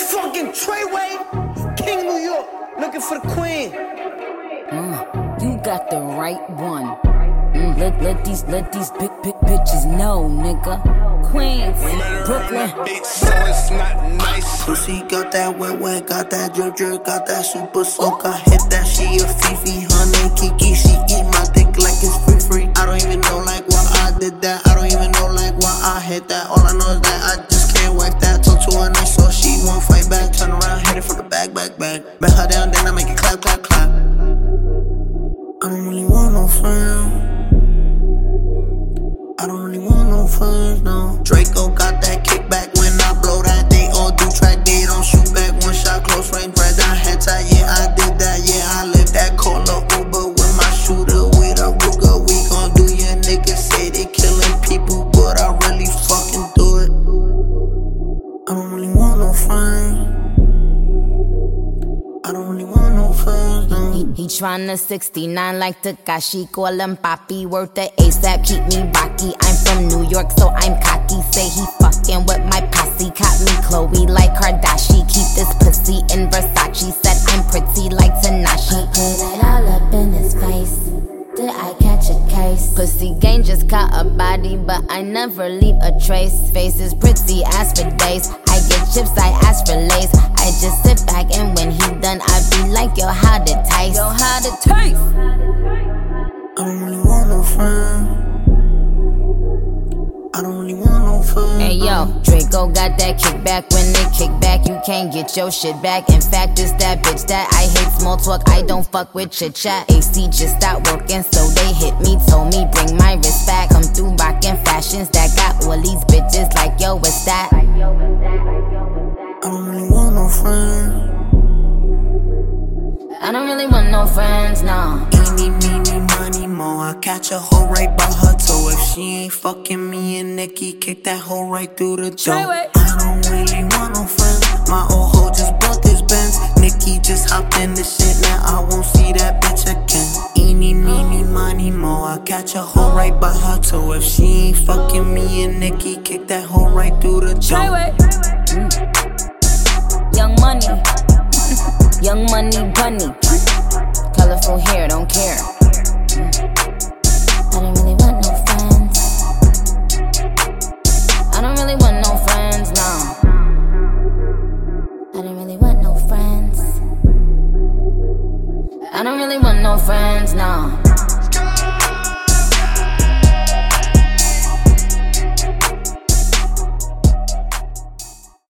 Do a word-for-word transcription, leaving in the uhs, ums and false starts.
fucking Treyway, King New York, looking for the queen. Mm, you got the right one. Mm, let, let these, let these big, big bitches know, nigga. Queens, Brooklyn. So it's not nice. Pussy got that wet, wet, got that drip, drip, got that super soak. I hit that, she a Fifi, honey, Kiki. She eat my dick like it's free, free. I don't even know like why I did that. I don't even know like why I hit that. All I know is that I just can't whack that. Talk to her nice, so she won't fight back. Turn around, hit it for the back, back, back. Bet her down, then I make it clap, clap, clap. I don't really want no friends. I don't really want no friends, no. Draco got that kickback when I blow that. They all do track, they don't shoot back. One shot, close range, red dot, head tie. Yeah, I did that, yeah, I lived that. Call a Uber with my shooter, with a Ruger. We gon' do your niggas say they killing people, but I really fucking do it. I don't really want no friends. I don't really want no friends, no. He, he tryna sixty-nine like Takashi, call him Papi, worth the ASAP, keep me rocky. I'm from New York, so I'm cocky. Say he fucking with my posse, caught me Chloe like Kardashian. Keep this pussy in Versace, said I'm pretty like Tanashi. Put it all up in his face. Did I catch a case? Pussy gang just caught a body, but I never leave a trace. Face is pretty as for days. I get chips, I ask for lace. I just sit back and when he done, I be like, yo, how'd it taste? Yo, how'd it taste? I don't really want no friends. I don't really want no friends. Hey yo, Draco got that kickback. When they kick back, you can't get your shit back. In fact, it's that bitch that I hate small talk. I don't fuck with chit chat. A C just stopped working, so they hit me, told me bring my wrist back. Come through rockin' fashions that got all these bitches like yo, what's that? I don't really want no friends. I don't really want no friends, no. Eeny, meeny, money, mo. I catch a hoe right by her toe. If she ain't fucking me and Nikki, kick that hoe right through the door. I don't really want no friends. My old hoe just bought this Benz. Nikki just hopped in the shit, now I won't see that bitch again. Eeny, meeny, money, mo. I catch a hoe right by her toe. If she ain't fucking me and Nikki, kick that hoe right through the door. Mm. Young money, young money